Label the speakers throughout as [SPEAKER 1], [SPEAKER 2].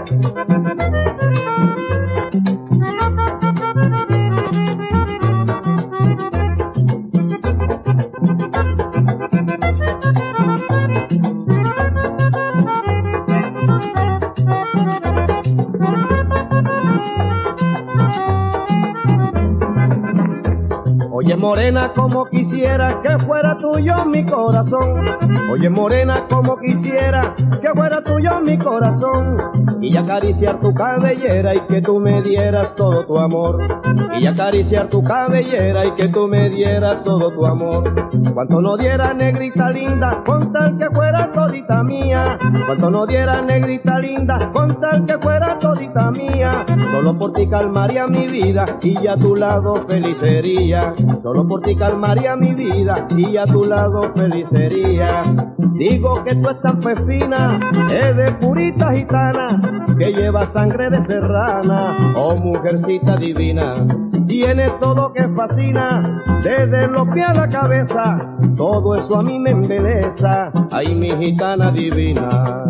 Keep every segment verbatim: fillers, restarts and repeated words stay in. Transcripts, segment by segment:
[SPEAKER 1] Oye morena, como quisiera que fuera tuyo mi corazón. Oye morena, como quisiera que fuera tuyo mi corazón. Y acariciar tu cabellera y que tú me dieras todo tu amor. Y acariciar tu cabellera y que tú me dieras todo tu amor. Cuanto no diera negrita linda, con tal que fuera todita mía. Cuanto no diera negrita linda, con tal que fuera todita mía. Solo por ti calmaría mi vida y a tu lado feliz sería. Solo por ti calmaría mi vida y a tu lado feliz sería. Digo que tú estás pues fina, es de purita gitana, que lleva sangre de serrana, oh mujercita divina. Tiene todo que fascina, desde los pies a la cabeza, todo eso a mí me embeleza, ay mi gitana divina.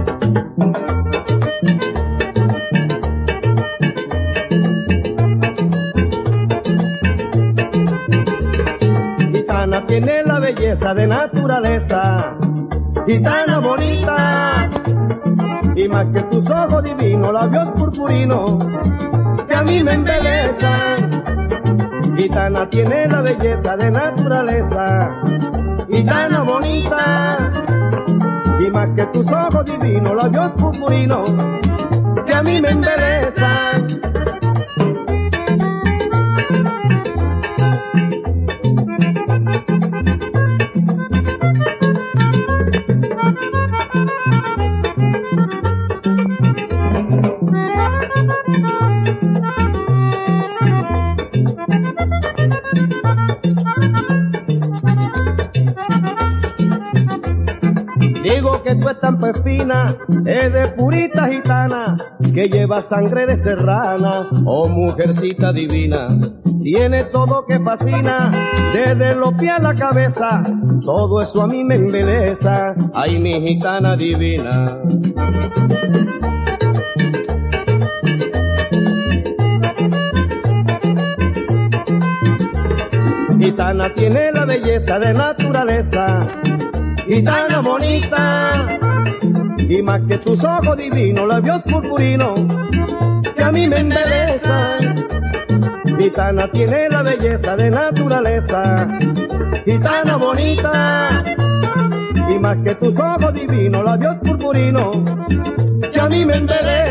[SPEAKER 1] Gitana tiene la belleza de naturaleza, gitana bonita, y más que tus ojos divinos, labios purpurinos, que a mí me embelezan. Gitana tiene la belleza de naturaleza, gitana bonita, y más que tus ojos divinos, labios purpurinos, que a mí me embelezan. Digo que tú estás pues fina, es de purita gitana, que lleva sangre de serrana, oh mujercita divina. Tiene todo que fascina, desde los pies a la cabeza, todo eso a mí me embeleza, ay mi gitana divina. Gitana tiene la belleza de naturaleza, gitana bonita, y más que tus ojos divinos, labios purpurinos, que a mí me embelezan. Gitana tiene la belleza de naturaleza, gitana bonita, y más que tus ojos divinos, labios purpurinos, que a mí me embelezan.